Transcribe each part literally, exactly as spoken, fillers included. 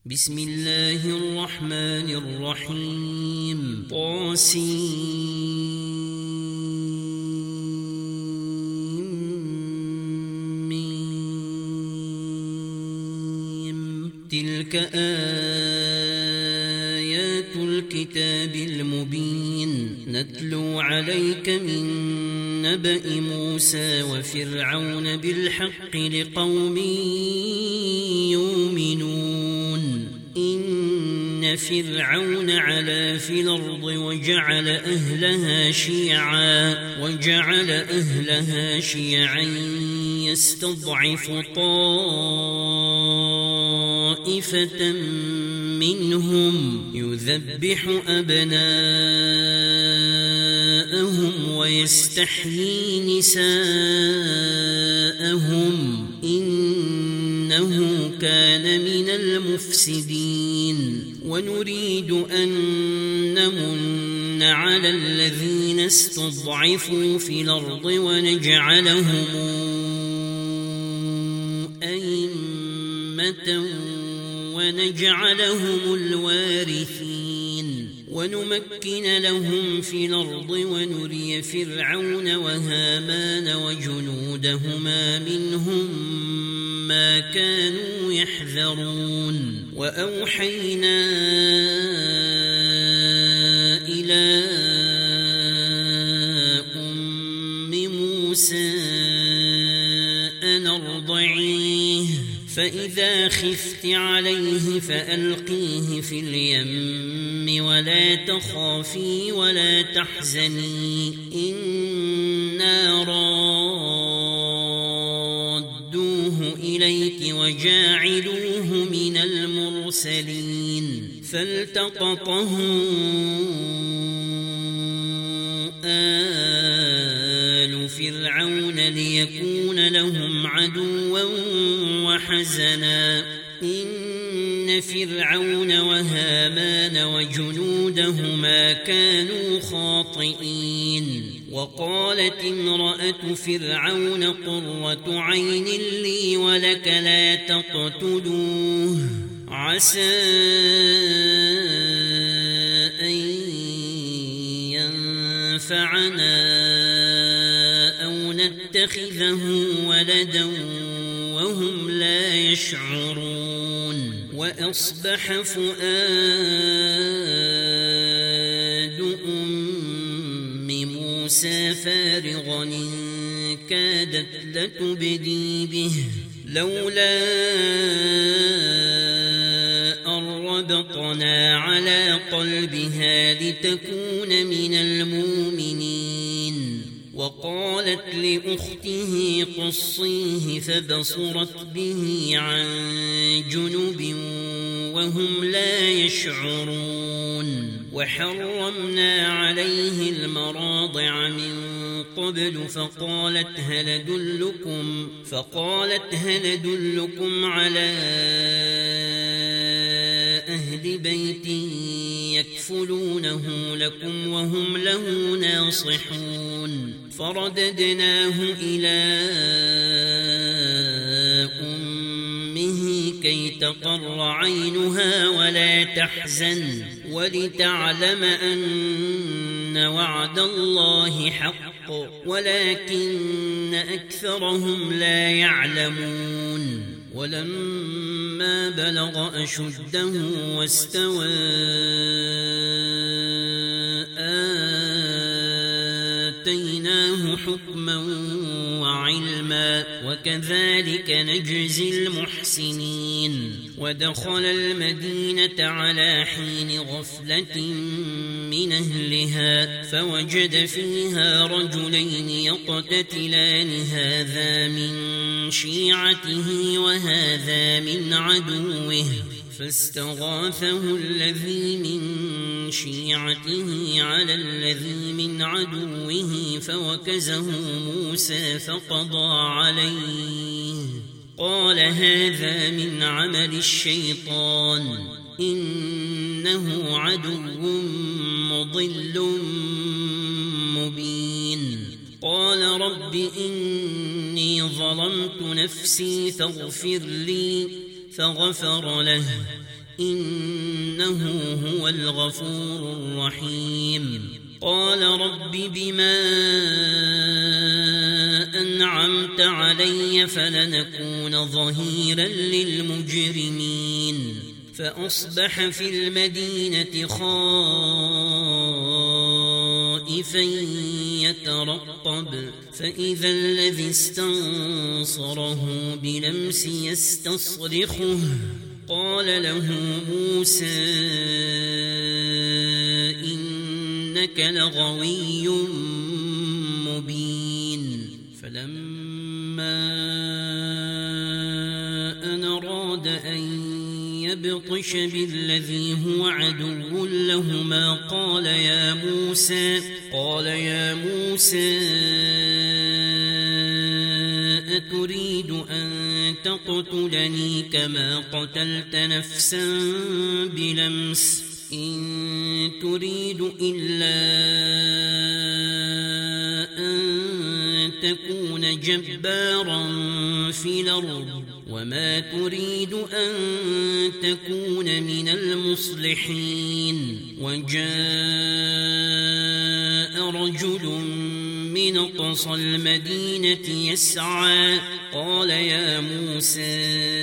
بسم الله الرحمن الرحيم طاسيم تلك آيات الكتاب المبين نتلو عليك من نبأ موسى وفرعون بالحق لقوم يؤمنون إن فرعون علا في الأرض وجعل أهلها شيعا وجعل أهلها شيعا يستضعف طائفة منهم يذبح أبناءهم ويستحيي نساءهم إنه كان من المفسدين ونريد أن نمن على الذين استضعفوا في الأرض ونجعلهم أئمة ونجعلهم الوارثين ونمكن لهم في الأرض ونري فرعون وهامان وجنودهما منهم ما كانوا يحذرون وأوحينا إلى أم موسى أن أرضعيه فإذا خفت عليه فألقيه في اليم ولا تخافي ولا تحزني إنا رادوه إليك وجاعلوه من المرسلين فالتقطه آل فرعون ليكون لهم عدوا وحزنا إن فرعون وهامان وجنودهما كانوا خاطئين وقالت امرأة فرعون قرة عين لي ولك لا تقتلوه عسى أن ينفعنا أو نتخذه ولدا وهم لا يشعرون وأصبح فؤاد أم موسى فارغا إن كادت لتبدي به لولا أن ربطنا على قلبها لتكون من المؤمنين وقالت لأخته قصيه فبصرت به عن جنب وهم لا يشعرون وحرمنا عليه المراضع من قبل فقالت هل أدلكم فقالت هل أدلكم على أهل بيت يكفلونه لكم وهم له ناصحون فرددناه إلى أمه كي تقر عينها ولا تحزن ولتعلم أن وعد الله حق ولكن أكثرهم لا يعلمون ولما بلغ أشده واستوى آتيناه حكما وعلما وكذلك نجزي المحسنين ودخل المدينة على حين غفلة من أهلها فوجد فيها رجلين يقتتلان هذا من شيعته وهذا من عدوه فاستغاثه الذي من شيعته على الذي من عدوه فوكزه موسى فقضى عليه قال هذا من عمل الشيطان إنه عدو مضل مبين قال رب إني ظلمت نفسي فاغفر لي فغفر له إنه هو الغفور الرحيم قال رب بما أنعمت علي فلنكون ظهيرا للمجرمين فأصبح في المدينة خائفا يترقب فإذا الذي استنصره بلمس يستصرخه قال له موسى إنك لغوي مبين فلما أن أراد أن يبطش بالذي هو عدو لهما قال يا موسى قال يا موسى أتريد أن تقتلني كما قتلت نفسا بلمس إن تريد إلا أن تكون جبارا في الأرض وما تريد أن تكون من المصلحين وجاء رجل من أقصى المدينة يسعى قال يا موسى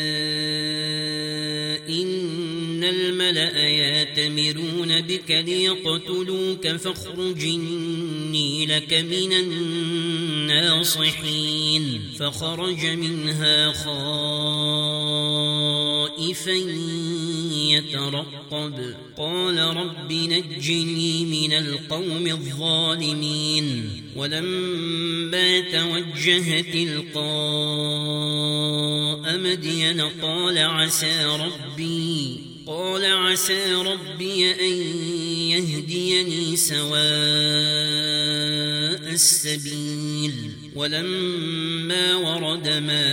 إن الملأ يأتمرون بك ليقتلوك فاخرج إني لك من الناصحين فخرج منها خائفا يترقب قال رب نجني من القوم الظالمين ولما توجه تلقاء مدين قال عسى ربي قال عسى ربي أن يهديني سواء السبيل ولما ورد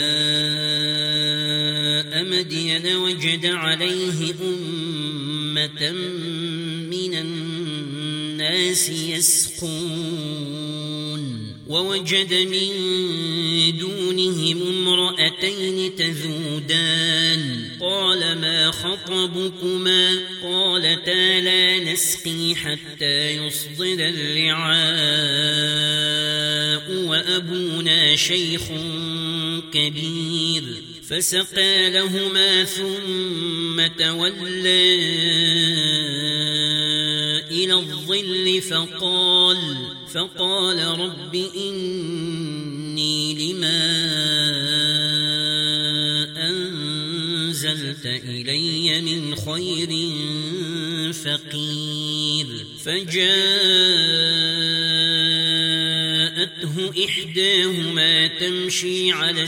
ماء مدين وجد عليه أمة من الناس يسقون ووجد من دونهم امرأتين تذودان قال ما خطبكما قالتا لا نسقي حتى يصدر الرعاء وأبونا شيخ كبير فسقى لهما ثم تولى إلى الظل فقال فقال رب إني لما أنزلت إلي من خير فقير فجاءته إحداهما تمشي على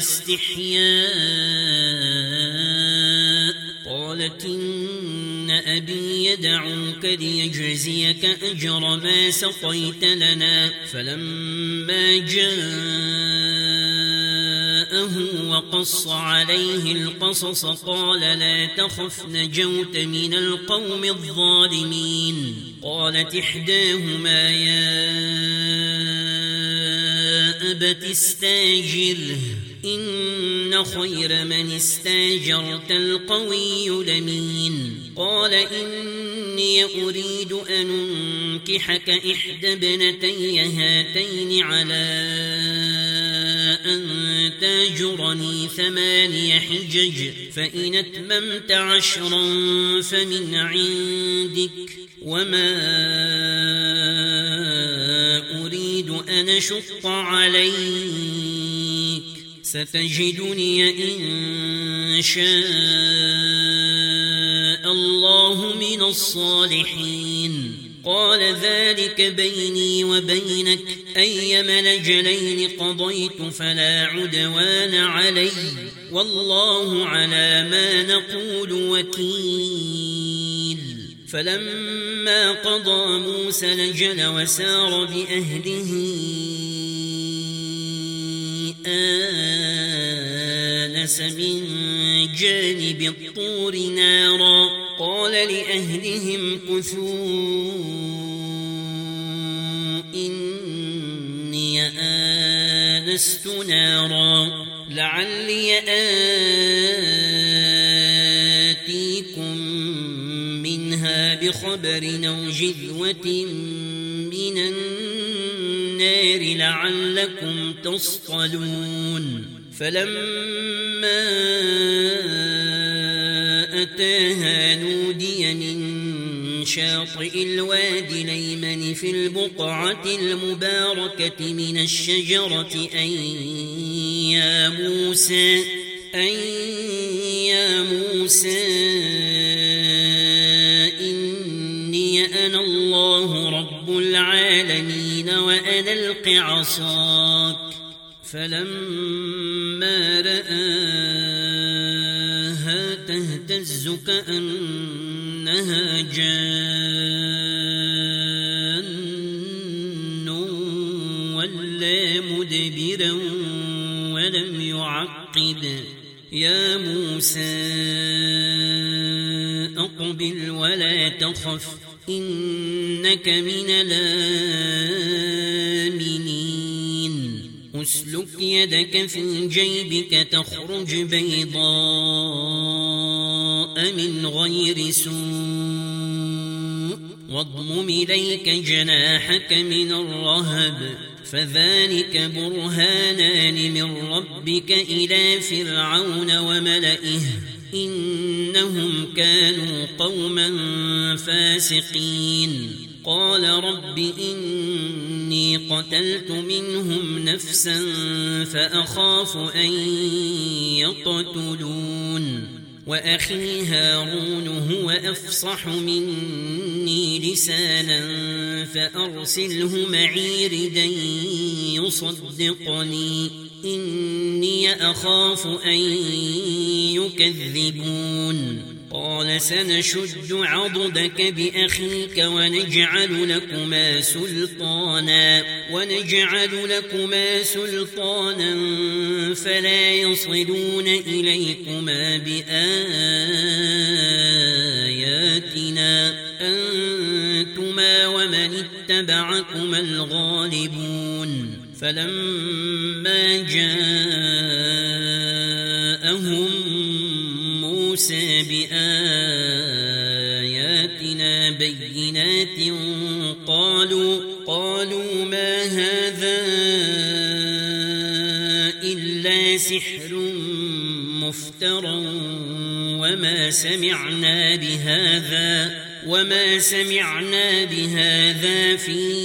استحياء قالت إن أبي يدعوك ليجزيك أجر ما سقيت لنا فلما جاءه وقص عليه القصص قال لا تخف نجوت من القوم الظالمين قالت إحداهما يا أبت استاجره إن خير من استاجرت القوي الأمين قال إني أريد أن أنكحك إحدى ابنتي هاتين على أن تاجرني ثماني حجج فإن أتممت عشرا فمن عندك وما أريد أن أشق عليك ستجدني إن شاء الله من الصالحين قال ذلك بيني وبينك أيما الأجلين قضيت فلا عدوان علي والله على ما نقول وكيل فلما قضى موسى الأجل وسار بأهله آنس من جانب الطور نارا قال لأهلهم كثوا إني آنست نارا لعلي آتيكم يأتيكم منها بخبر أو جذوة من النار لعلكم تصطلون فلما أتاها نودي من شاطئ الوادي الأيمن في البقعة المباركة من الشجرة أن يا موسى أن يا موسى إني أنا الله رب العالمين وأن ألق عصاك فلما رآها تهتز كأنها جان ولا مدبرا ولم يعقب يا موسى أقبل ولا تخف إنك من الآمنين أسلك يدك في جيبك تخرج بيضاء من غير سوء واضمم إليك جناحك من الرهب فذلك برهانان من ربك إلى فرعون وملئه إنهم كانوا قوما فاسقين قال رب إني قتلت منهم نفسا فأخاف أن يقتلون وأخي هارون هو أفصح مني لسانا فأرسله معي ردا يصدقني إني أخاف أن يكذبون قال سنشد عضدك بأخيك ونجعل لكما سلطانا ونجعل لكما سلطانا فلا يصلون إليكما بآياتنا أنتما ومن اتبعكما الغالبون فلما جاءهم موسى بآياتنا بينات قالوا قالوا ما هذا إلا سحر مفترى وما سمعنا بهذا وما سمعنا بهذا في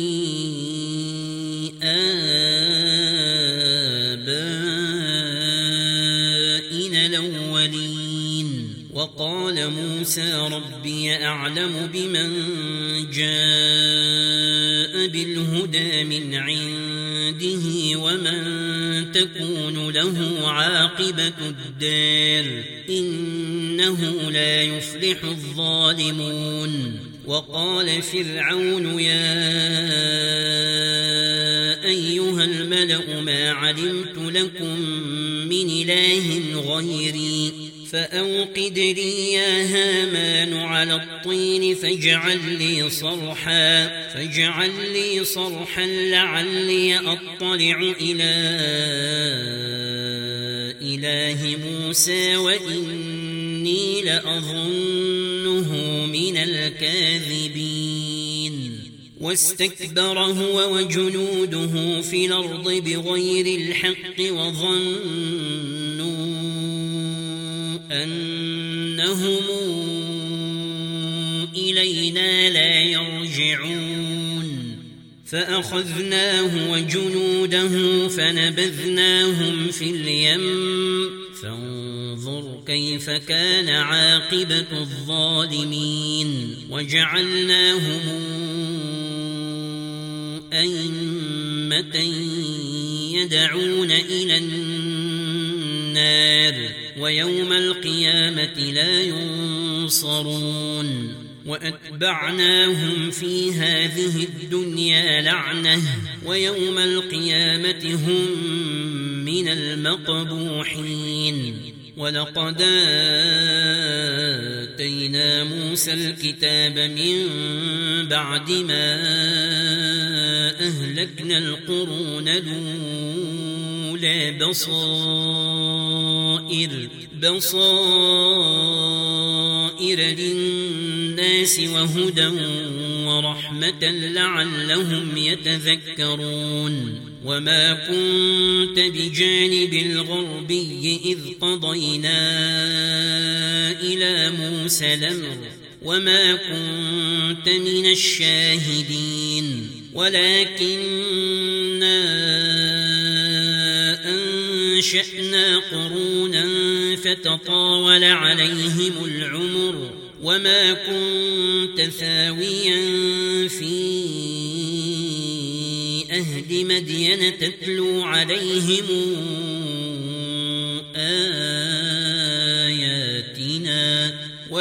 آبائنا الأولين وقال موسى ربي أعلم بمن جاء بالهدى من عنده ومن تكون له عاقبة الدار إنه لا يفلح الظالمون وقال فرعون يا أيها الملأ ما علمت لكم من إله غيري فأوقد لي يا هامان على الطين فاجعل لي صرحا فاجعل لي صرحا لعلي أطلع إلى إله موسى وإني لأظنه من الكاذبين واستكبر هو وجنوده في الأرض بغير الحق وظنوا أنهم إلينا لا يرجعون فأخذناه وجنوده فنبذناهم في اليم فانظر كيف كان عاقبة الظالمين وجعلناهم أئمة يدعون إلى النار ويوم القيامة لا ينصرون وأتبعناهم في هذه الدنيا لعنة ويوم القيامة هم من المقبوحين ولقد آتينا موسى الكتاب من بعد ما أهلكنا القرون الأولى بصائر بصائر بصائر للناس وهدى ورحمة لعلهم يتذكرون وما كنت بجانب الغربي إذ قضينا إلى موسى الأمر وما كنت من الشاهدين ولكننا أنشأنا قرونا فتطاول عليهم العمر وما كنت ثاويا في أهل مدين تتلو عليهم آياتنا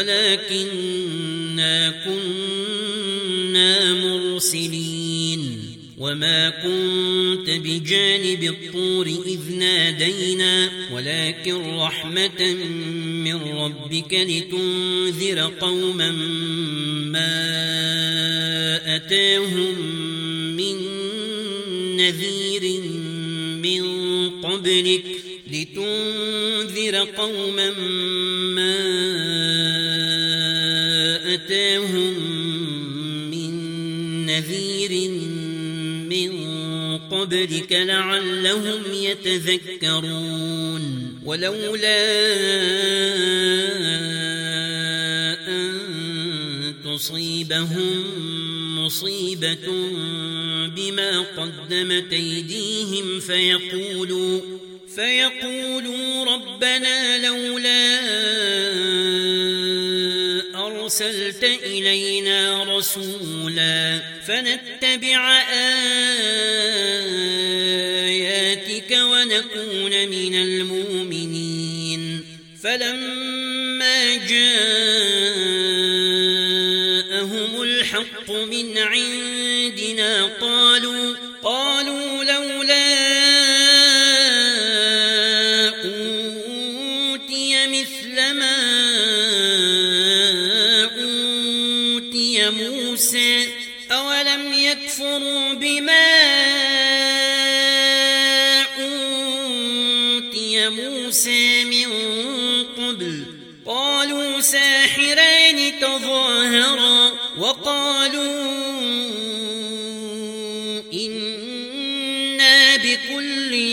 ولكننا كنا مرسلين وما كنت بجانب الطور إذ نادينا ولكن رحمة من ربك لتنذر قوما ما أتاهم من نذير من قبلك لتنذر قوما ما أتاهم من نذير من قبلك لعلهم يتذكرون ولولا أن تصيبهم مصيبة بما قدمت أيديهم فيقولوا فيقولوا ربنا لولا أرسلت إلينا رسولا فنتبع آياتك ونكون من المؤمنين فلما جاءهم الحق من عندنا قالوا قالوا لولا أوتي مثل ما أوتي موسى أولم يكفروا بما أوتي موسى من قبل قالوا ساحران تظاهرا وقالوا إنا بكل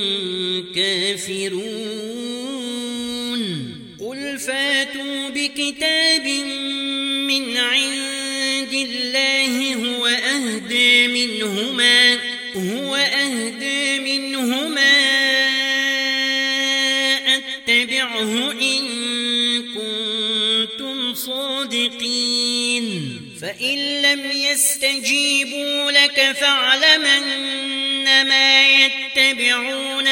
كافرون قل فاتوا بكتاب من عند الله هو أهدى منهما هو أهدى منهما أتبعه إن كنتم صادقين فإن لم يستجيبوا لك فاعلم أنما يتبعون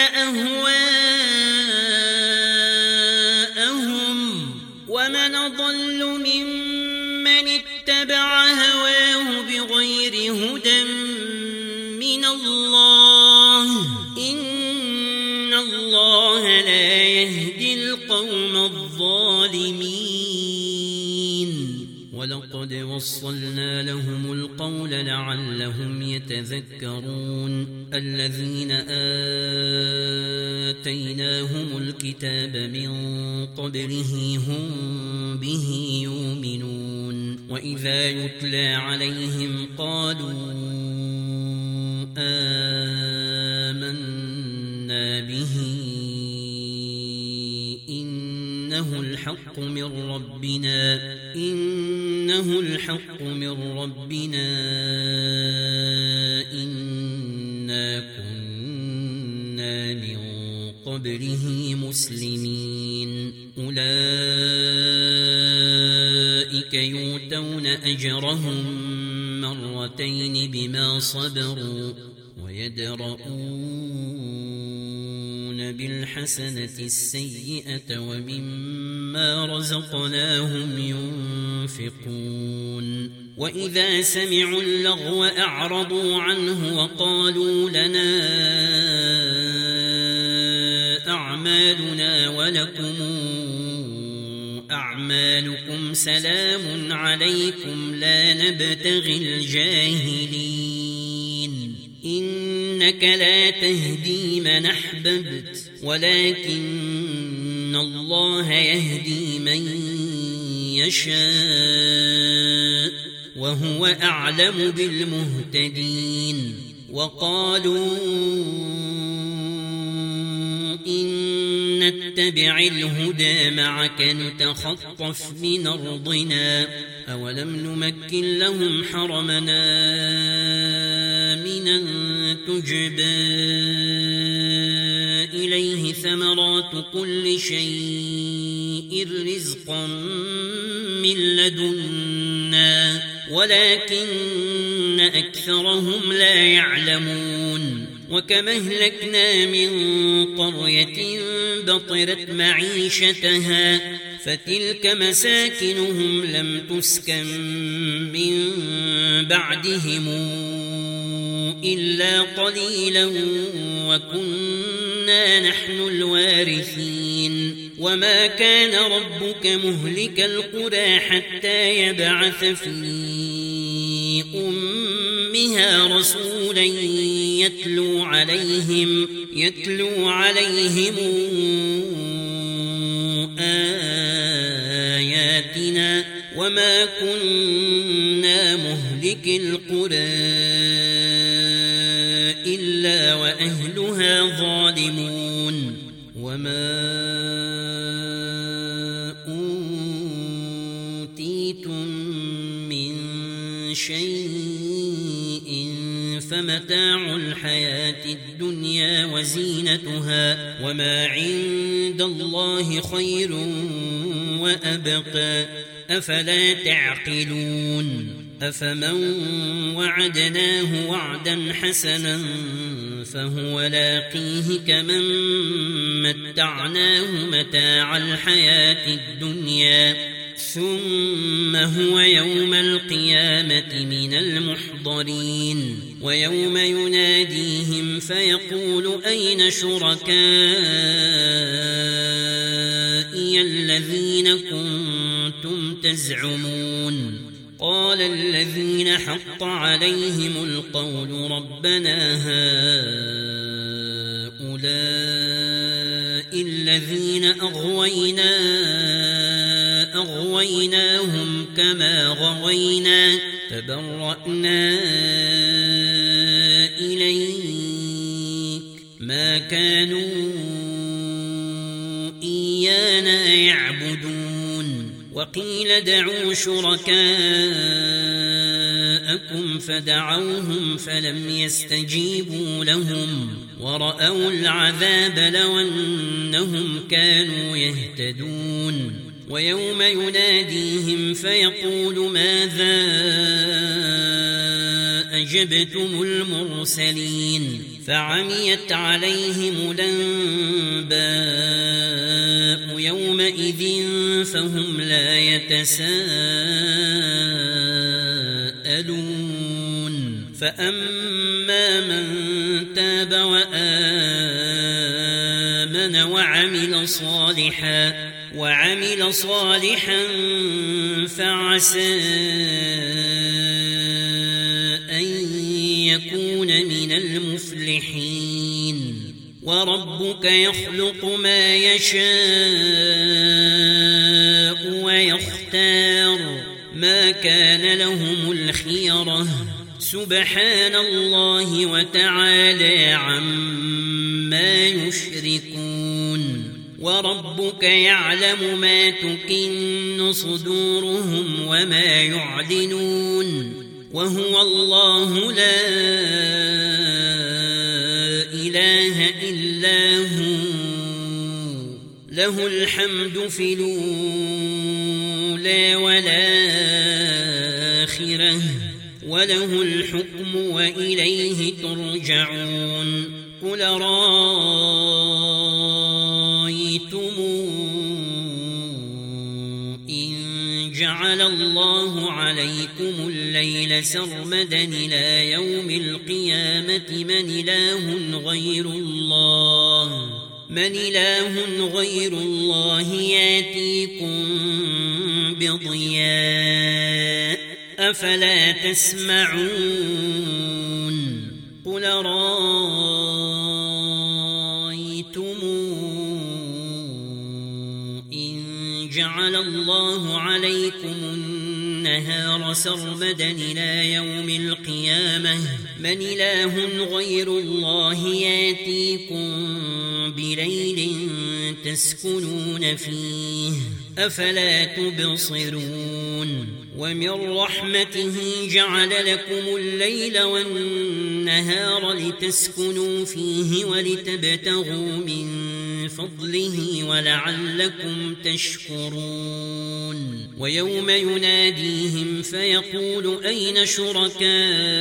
أهواءهم ومن أضل ممن اتبع هواه بغير هدى من الله إن الله لا يهدي القوم الظالمين ولقد وصلنا لهم القول لعلهم يتذكرون الذين آتيناهم الكتاب من قبله هم به يؤمنون وإذا يتلى عليهم قالوا آمنا به إنه الحق من ربنا إنه الحق من ربنا إنا كنا من قبله مسلمين أولئك يؤتون أجرهم مرتين بما صبروا ويدرؤون بالحسنة السيئة ومما رزقناهم ينفقون وإذا سمعوا اللغو أعرضوا عنه وقالوا لنا أعمالنا ولكم أعمالكم سلام عليكم لا نبتغي الجاهلين إنك لا تهدي من أحببت ولكن الله يهدي من يشاء وهو أعلم بالمهتدين. وقالوا إن نتبع الهدى معك نتخطف من أرضنا أولم نمكن لهم حرمنا آمنا تجبى إليه ثمرات كل شيء رزقا من لدنا ولكن أكثرهم لا يعلمون. وكم أهلكنا من قرية بطرت معيشتها فتلك مساكنهم لم تسكن من بعدهم إلا قليلا وكنا نحن الوارثين. وما كان ربك مهلك القرى حتى يبعث في أمها رسولا يتلو عليهم يتلو عليهم آياتنا وما كنا مهلك القرى إلا وأهلها ظالمون. وما أوتيتم من شيء فمتاع الحياة الدنيا وزينتها وما عند الله خير وأبقى أفلا تعقلون. أفمن وعدناه وعدا حسنا فهو لاقيه كمن متعناه متاع الحياة الدنيا ثم هو يوم القيامة من المحضرين. ويوم يناديهم فيقول أين شركائي الذين كنتم تزعمون قال الذين حق عليهم القول ربنا هؤلاء الذين أغوينا أغويناهم كما غوينا تبرأنا إليك ما كانوا إيانا يعبدون. وقيل دعوا شركاءكم فدعوهم فلم يستجيبوا لهم ورأوا العذاب لو أنهم كانوا يهتدون. ويوم يناديهم فيقول ماذا أجبتم المرسلين فعميت عليهم الأنباء يومئذ فهم لا يتساءلون. فأما من تاب وآمن وعمل صالحا وعمل صالحا فعسى أن يكون من المفلحين. وربك يخلق ما يشاء ويختار ما كان لهم الخيرة سبحان الله وتعالى عما يشركون. وربك يعلم ما تكن صدورهم وما يعلنون وهو الله لا إله إلا هو له الحمد في الأولى والآخرة وله الحكم وإليه ترجعون. قل رأيتم إن جعل الله عليكم الليل سرمدا إلى يوم القيامة من إله غير الله من إله غير الله يأتيكم بضياء أفلا تسمعون. قل رأيتم إن جعل الله عليكم النهار سرمدا إلى يوم القيامة من إله غير الله ياتيكم بليل تسكنون فيه أفلا تبصرون ومن رحمته جعل لكم الليل والنهار لتسكنوا فيه ولتبتغوا من فضله ولعلكم تشكرون ويوم يناديهم فيقول أين شركائي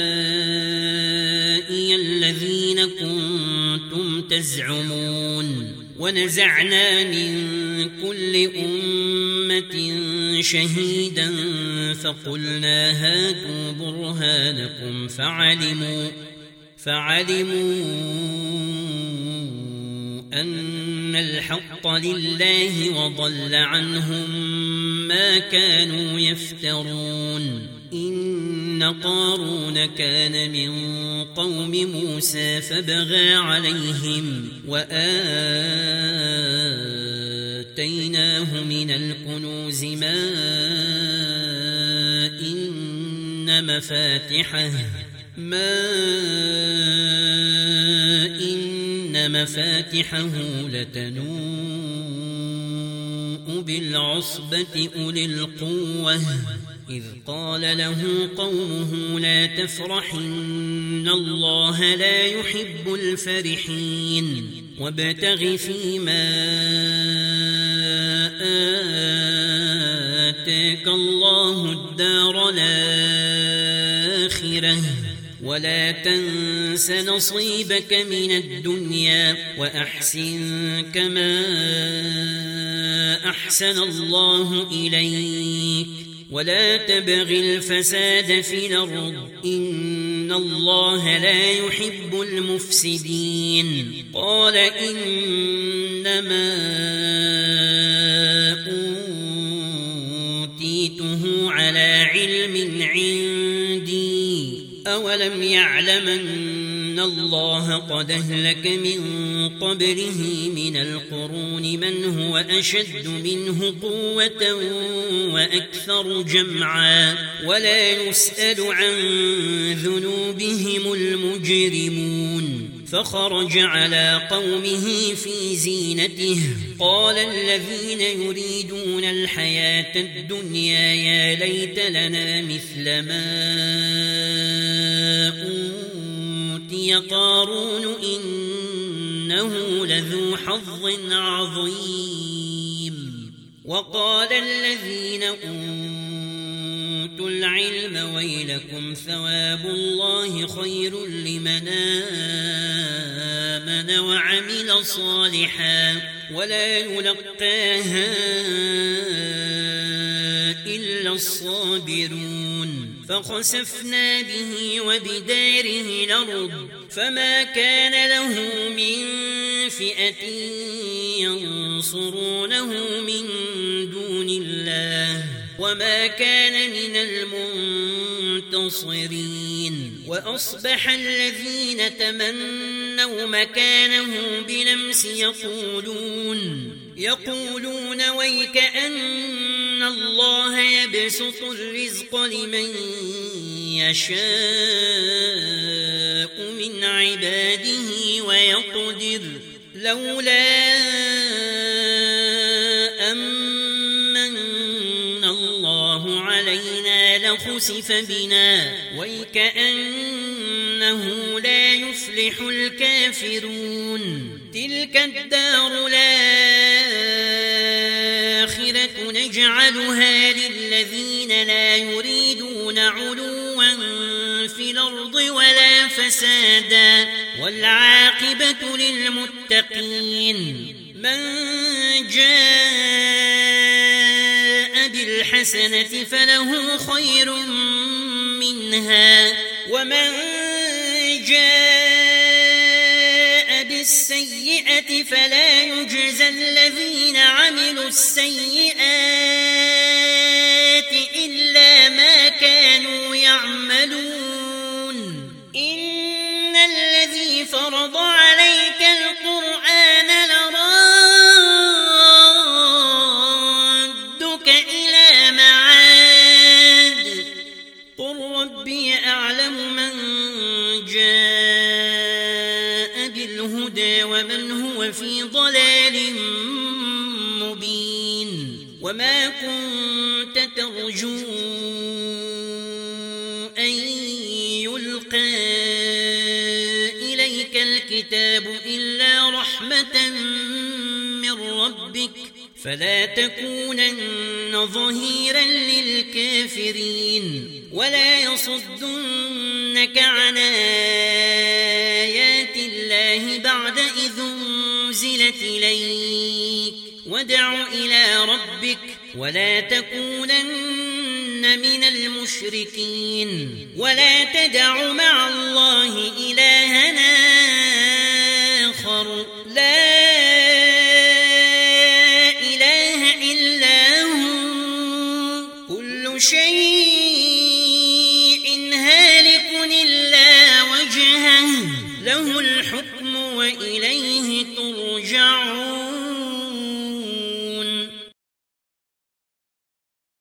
الذين كنتم تزعمون ونزعنا من كل أمة شهيدا فقلنا هاتوا برهانكم فعلموا فعلموا أن الحق لله وضل عنهم ما كانوا يفترون إن قارون كان من قوم موسى فبغى عليهم وآتيناه من الكنوز ما إن مفاتحه ما إن مفاتحه لتنوء بالعصبة أولي القوة إذ قال له قومه لا تفرح إن الله لا يحب الفرحين وابتغ فيما آتاك الله الدار الآخرة ولا تنس نصيبك من الدنيا وأحسن كما أحسن الله إليك ولا تبغ الفساد في الأرض إن الله لا يحب المفسدين قال إنما أوتيته على علم عندي أولم يعلم أن الله قد أهلك من قبله من القرون من هو أشد منه قوة وأكثر جمعا ولا يسأل عن ذنوبهم المجرمون فخرج على قومه في زينته قال الذين يريدون الحياة الدنيا يا ليت لنا مثل ما أوتي قارون إنه لذو حظ عظيم وقال الذين أوتوا العلم ويلكم ثواب الله خير لمن آمن وعمل صالحا ولا يلقاها إلا الصابرون فخسفنا به وبداره الأرض فما كان له من فئة ينصرونه من دون الله وما كان من المنتصرين وأصبح الذين تمنوا مكانه بلمس يقولون يقولون ويكأن الله يبسط الرزق لمن يشاء من عباده ويقدر لولا أمن الله علينا لخسف بنا ويكأنه لا يفلح الكافرون تلك الدار الآخرة نجعلها للذين لا يريدون علوا في الأرض ولا فسادا والعاقبة للمتقين من جاء بالحسنة فله خير منها ومن جاء بالسيئة فلا يجزى الذين عملوا السيئات إلا ما كانوا يعملون إن الذي فرض عليك القرآن لرادك إلى معاد فهو في ضلال مبين وما كنت ترجو أن يلقى إليك الكتاب إلا رحمة من ربك فلا تكونن ظهيرا للكافرين ولا يصدنك عن آيات الله بعد إذ أنزلت إليك وادع إلى ربك ولا تكونن من المشركين ولا تدع مع الله إلهنا آخر لا إله إلا هو كل شيء هالك إلا وجهه له الحكم وإليه ترجعون.